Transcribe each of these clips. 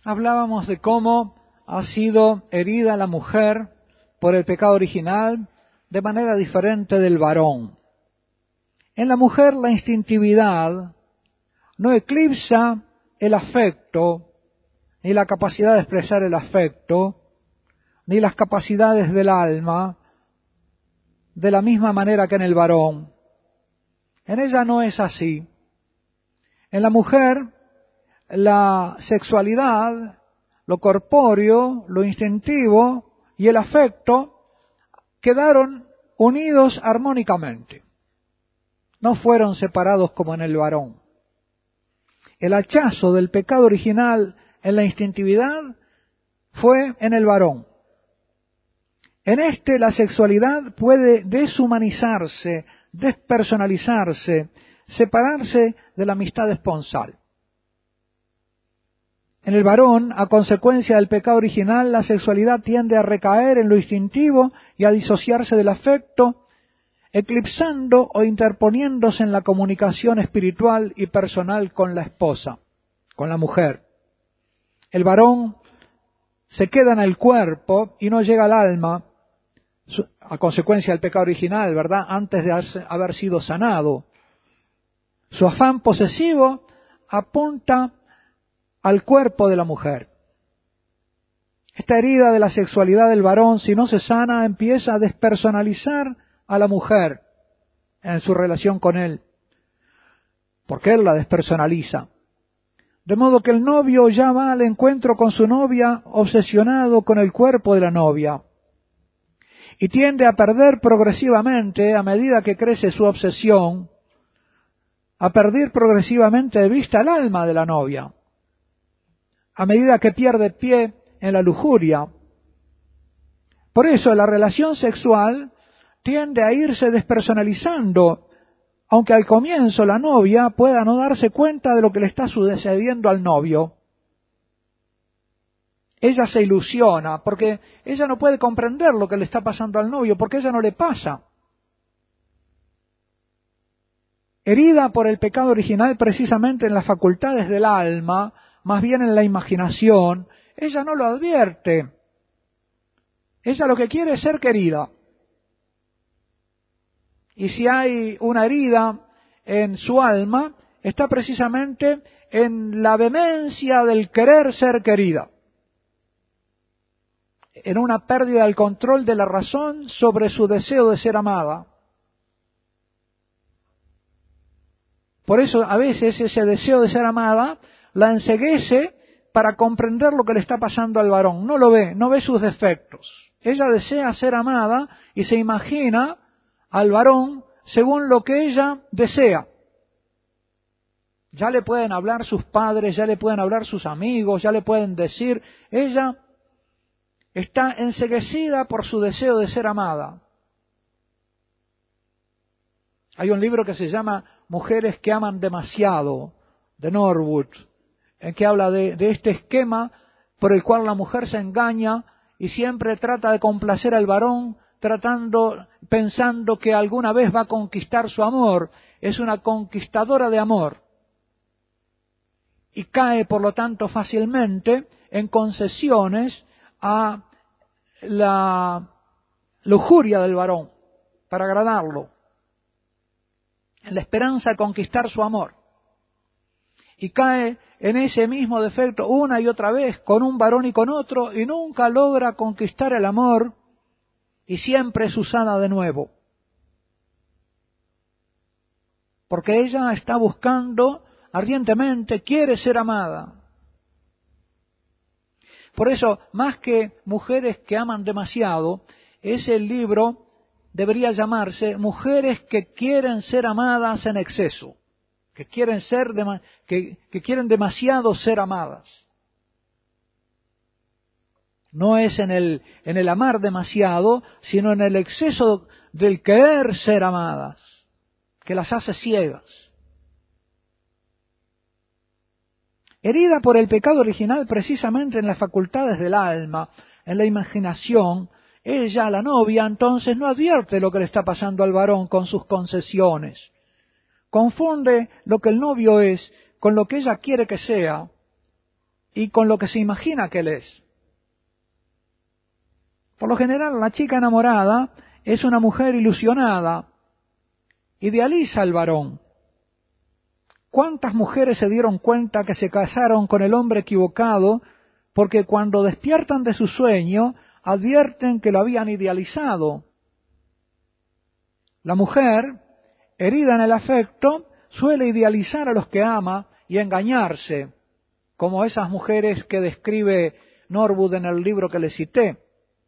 hablábamos de cómo ha sido herida la mujer por el pecado original de manera diferente del varón. En la mujer la instintividad no eclipsa el afecto, ni la capacidad de expresar el afecto, ni las capacidades del alma, de la misma manera que en el varón. En ella no es así. En la mujer, la sexualidad, lo corpóreo, lo instintivo y el afecto quedaron unidos armónicamente. No fueron separados como en el varón. El hachazo del pecado original en la instintividad fue en el varón. En este la sexualidad puede deshumanizarse, despersonalizarse, separarse de la amistad esponsal. En el varón, a consecuencia del pecado original, la sexualidad tiende a recaer en lo instintivo y a disociarse del afecto, eclipsando o interponiéndose en la comunicación espiritual y personal con la esposa, con la mujer. El varón se queda en el cuerpo y no llega al alma, a consecuencia del pecado original, ¿verdad? Antes de haber sido sanado. Su afán posesivo apunta al cuerpo de la mujer. Esta herida de la sexualidad del varón, si no se sana, empieza a despersonalizar a la mujer en su relación con él, porque él la despersonaliza. De modo que el novio ya va al encuentro con su novia obsesionado con el cuerpo de la novia y tiende a perder progresivamente, a medida que crece su obsesión, a perder progresivamente de vista el alma de la novia, a medida que pierde pie en la lujuria. Por eso la relación sexual tiende a irse despersonalizando, aunque al comienzo la novia pueda no darse cuenta de lo que le está sucediendo al novio. Ella se ilusiona porque ella no puede comprender lo que le está pasando al novio, porque a ella no le pasa. Herida por el pecado original precisamente en las facultades del alma, más bien en la imaginación, ella no lo advierte. Ella lo que quiere es ser querida. Y si hay una herida en su alma, está precisamente en la vehemencia del querer ser querida, en una pérdida del control de la razón sobre su deseo de ser amada. Por eso a veces ese deseo de ser amada la enceguece para comprender lo que le está pasando al varón. No lo ve, no ve sus defectos. Ella desea ser amada y se imagina al varón según lo que ella desea. Ya le pueden hablar sus padres, ya le pueden hablar sus amigos, ya le pueden decir. Ella está enceguecida por su deseo de ser amada. Hay un libro que se llama Mujeres que aman demasiado, de Norwood, en que habla de este esquema por el cual la mujer se engaña y siempre trata de complacer al varón, pensando que alguna vez va a conquistar su amor. Es una conquistadora de amor. Y cae, por lo tanto, fácilmente en concesiones a la lujuria del varón para agradarlo, en la esperanza de conquistar su amor. Y cae en ese mismo defecto una y otra vez con un varón y con otro y nunca logra conquistar el amor y siempre es usada de nuevo. Porque ella está buscando ardientemente, quiere ser amada. Por eso, más que Mujeres que aman demasiado, ese libro debería llamarse Mujeres que quieren ser amadas en exceso, que quieren demasiado ser amadas. No es en el amar demasiado, sino en el exceso del querer ser amadas, que las hace ciegas. Herida por el pecado original precisamente en las facultades del alma, en la imaginación, ella, la novia, entonces no advierte lo que le está pasando al varón con sus concesiones. Confunde lo que el novio es con lo que ella quiere que sea y con lo que se imagina que él es. Por lo general, la chica enamorada es una mujer ilusionada, idealiza al varón. ¿Cuántas mujeres se dieron cuenta que se casaron con el hombre equivocado porque cuando despiertan de su sueño advierten que lo habían idealizado? La mujer, herida en el afecto, suele idealizar a los que ama y engañarse, como esas mujeres que describe Norwood en el libro que le cité.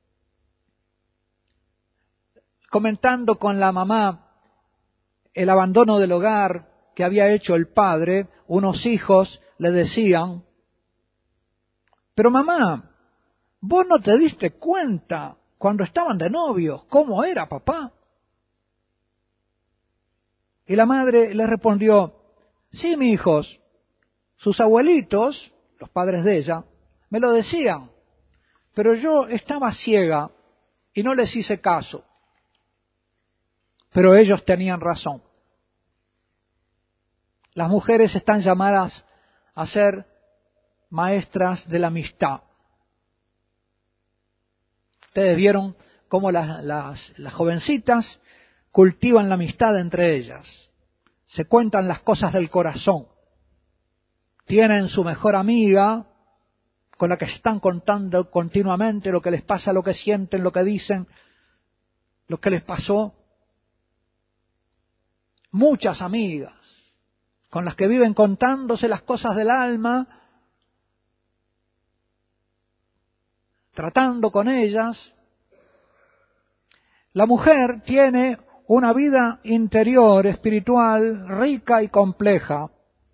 Comentando con la mamá el abandono del hogar que había hecho el padre, unos hijos le decían: pero mamá, vos no te diste cuenta cuando estaban de novios cómo era papá. Y la madre le respondió: sí, mis hijos, sus abuelitos, los padres de ella, me lo decían, pero yo estaba ciega y no les hice caso. Pero ellos tenían razón. Las mujeres están llamadas a ser maestras de la amistad. Ustedes vieron cómo las jovencitas cultivan la amistad entre ellas. Se cuentan las cosas del corazón. Tienen su mejor amiga con la que están contando continuamente lo que les pasa, lo que sienten, lo que dicen, lo que les pasó. Muchas amigas con las que viven contándose las cosas del alma, tratando con ellas. La mujer tiene una vida interior, espiritual, rica y compleja.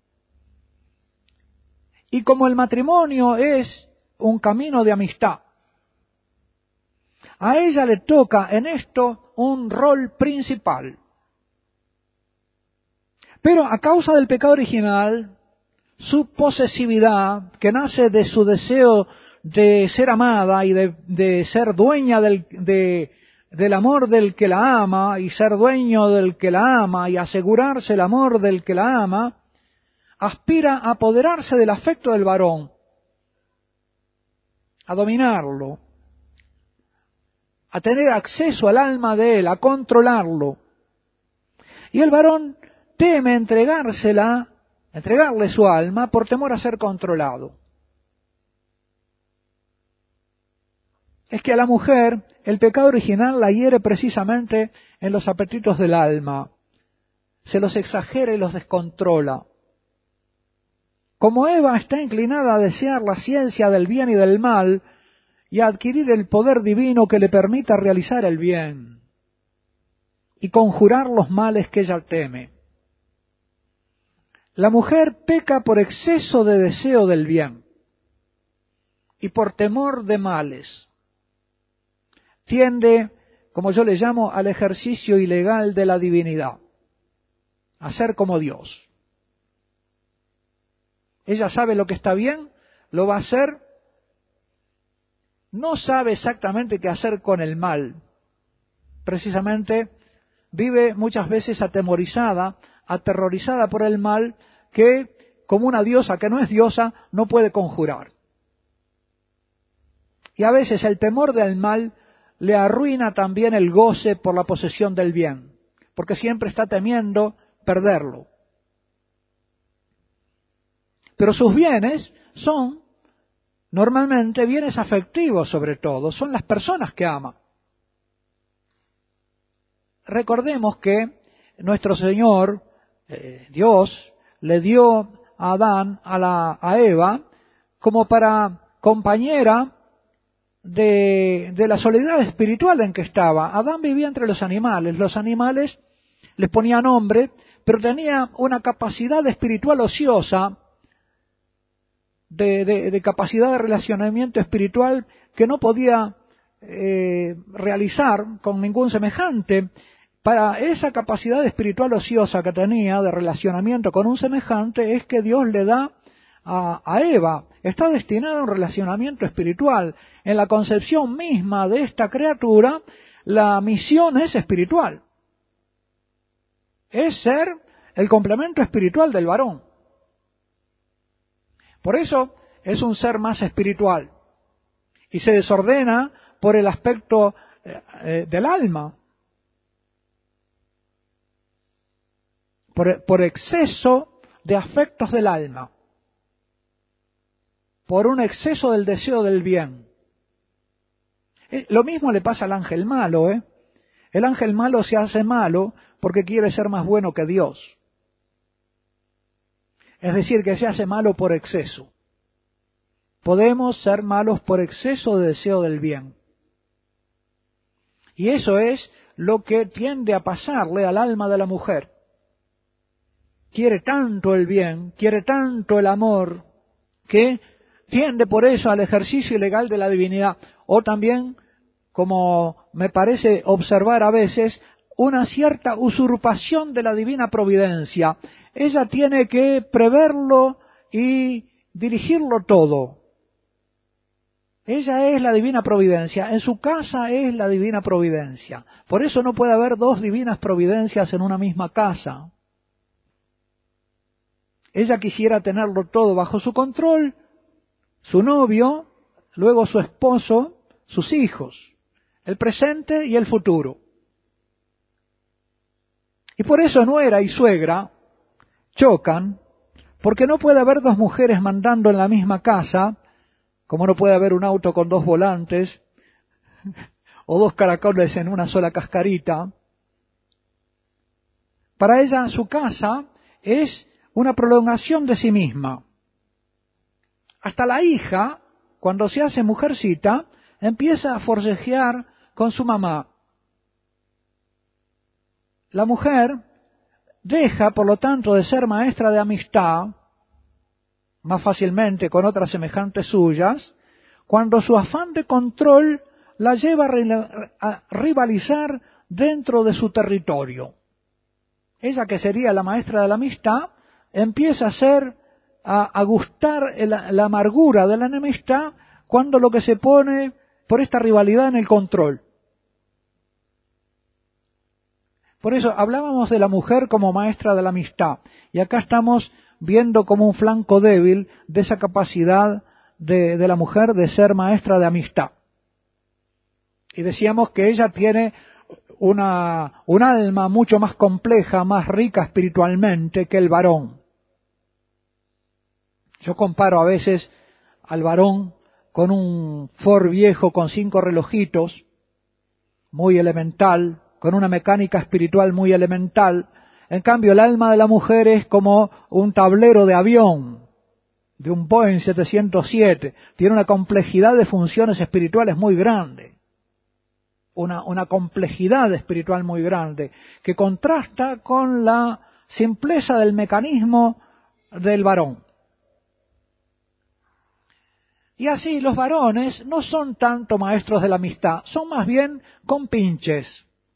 Y como el matrimonio es un camino de amistad, a ella le toca en esto un rol principal. Pero a causa del pecado original, su posesividad, que nace de su deseo de ser amada y de ser dueña del amor del que la ama, y ser dueño del que la ama, y asegurarse el amor del que la ama, aspira a apoderarse del afecto del varón, a dominarlo, a tener acceso al alma de él, a controlarlo. Y el varón teme entregarle su alma por temor a ser controlado. Es que a la mujer el pecado original la hiere precisamente en los apetitos del alma, se los exagera y los descontrola. Como Eva está inclinada a desear la ciencia del bien y del mal y a adquirir el poder divino que le permita realizar el bien y conjurar los males que ella teme. La mujer peca por exceso de deseo del bien y por temor de males. Tiende, como yo le llamo, al ejercicio ilegal de la divinidad, a ser como Dios. Ella sabe lo que está bien, lo va a hacer, no sabe exactamente qué hacer con el mal. Precisamente vive muchas veces atemorizada, aterrorizada por el mal que, como una diosa que no es diosa, no puede conjurar. Y a veces el temor del mal le arruina también el goce por la posesión del bien, porque siempre está temiendo perderlo. Pero sus bienes son normalmente bienes afectivos, sobre todo, son las personas que ama. Recordemos que nuestro Señor, Dios, le dio a Adán, a Eva, como para compañera de la soledad espiritual en que estaba. Adán vivía entre los animales les ponía nombre, pero tenía una capacidad espiritual ociosa, de capacidad de relacionamiento espiritual que no podía realizar con ningún semejante. Para esa capacidad espiritual ociosa que tenía de relacionamiento con un semejante es que Dios le da a Eva. Está destinada a un relacionamiento espiritual. En la concepción misma de esta criatura, la misión es espiritual. Es ser el complemento espiritual del varón. Por eso es un ser más espiritual y se desordena por el aspecto del alma, por exceso de afectos del alma, por un exceso del deseo del bien. Lo mismo le pasa al ángel malo, ¿eh? El ángel malo se hace malo porque quiere ser más bueno que Dios. Es decir, que se hace malo por exceso. Podemos ser malos por exceso de deseo del bien. Y eso es lo que tiende a pasarle al alma de la mujer. Quiere tanto el bien, quiere tanto el amor, que tiende por eso al ejercicio ilegal de la divinidad. O también, como me parece observar a veces, una cierta usurpación de la divina providencia. Ella tiene que preverlo y dirigirlo todo. Ella es la divina providencia, en su casa es la divina providencia. Por eso no puede haber dos divinas providencias en una misma casa. Ella quisiera tenerlo todo bajo su control, su novio, luego su esposo, sus hijos, el presente y el futuro. Y por eso nuera y suegra chocan, porque no puede haber dos mujeres mandando en la misma casa, como no puede haber un auto con dos volantes, o dos caracoles en una sola cascarita. Para ella su casa es una prolongación de sí misma. Hasta la hija, cuando se hace mujercita, empieza a forcejear con su mamá. La mujer deja, por lo tanto, de ser maestra de amistad, más fácilmente con otras semejantes suyas, cuando su afán de control la lleva a rivalizar dentro de su territorio. Ella, que sería la maestra de la amistad, empieza a gustar la amargura de la enemistad cuando lo que se pone por esta rivalidad en el control. Por eso hablábamos de la mujer como maestra de la amistad, y acá estamos viendo como un flanco débil de esa capacidad de la mujer de ser maestra de amistad. Y decíamos que ella tiene un alma mucho más compleja, más rica espiritualmente que el varón. Yo comparo a veces al varón con un Ford viejo con 5 relojitos, muy elemental, con una mecánica espiritual muy elemental. En cambio, el alma de la mujer es como un tablero de avión, de un Boeing 707. Tiene una complejidad de funciones espirituales muy grande. Una complejidad espiritual muy grande, que contrasta con la simpleza del mecanismo del varón. Y así los varones no son tanto maestros de la amistad, son más bien compinches.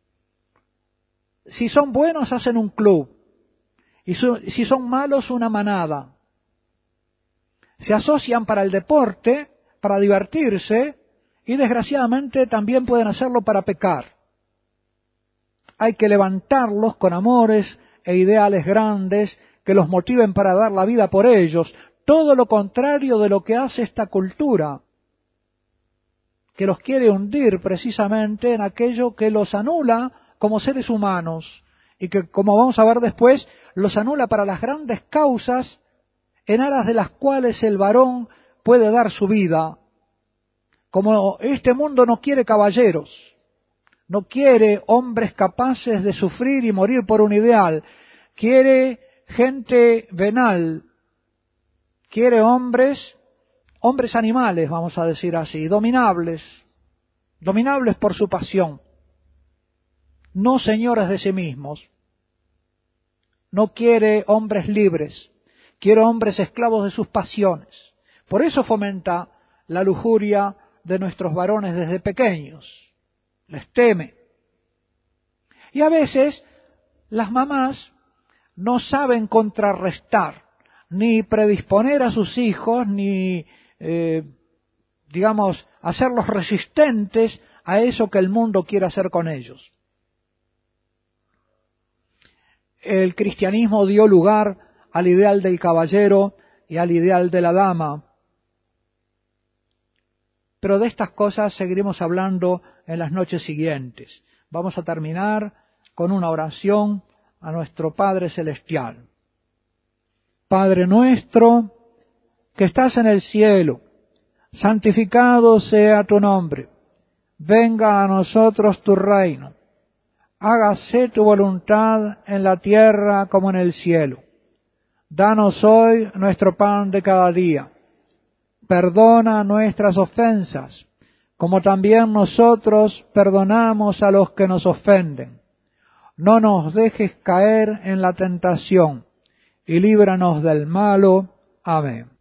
Si son buenos hacen un club, y si son malos una manada. Se asocian para el deporte, para divertirse, y desgraciadamente también pueden hacerlo para pecar. Hay que levantarlos con amores e ideales grandes que los motiven para dar la vida por ellos. Todo lo contrario de lo que hace esta cultura, que los quiere hundir precisamente en aquello que los anula como seres humanos y que, como vamos a ver después, los anula para las grandes causas en aras de las cuales el varón puede dar su vida. Como este mundo no quiere caballeros, no quiere hombres capaces de sufrir y morir por un ideal, quiere gente venal, quiere hombres animales, vamos a decir así, dominables por su pasión, no señores de sí mismos. No quiere hombres libres, quiere hombres esclavos de sus pasiones. Por eso fomenta la lujuria de nuestros varones desde pequeños, les teme. Y a veces las mamás no saben contrarrestar, ni predisponer a sus hijos, ni, hacerlos resistentes a eso que el mundo quiere hacer con ellos. El cristianismo dio lugar al ideal del caballero y al ideal de la dama, pero de estas cosas seguiremos hablando en las noches siguientes. Vamos a terminar con una oración a nuestro Padre Celestial. Padre nuestro, que estás en el cielo, santificado sea tu nombre. Venga a nosotros tu reino. Hágase tu voluntad en la tierra como en el cielo. Danos hoy nuestro pan de cada día. Perdona nuestras ofensas, como también nosotros perdonamos a los que nos ofenden. No nos dejes caer en la tentación, y líbranos del malo. Amén.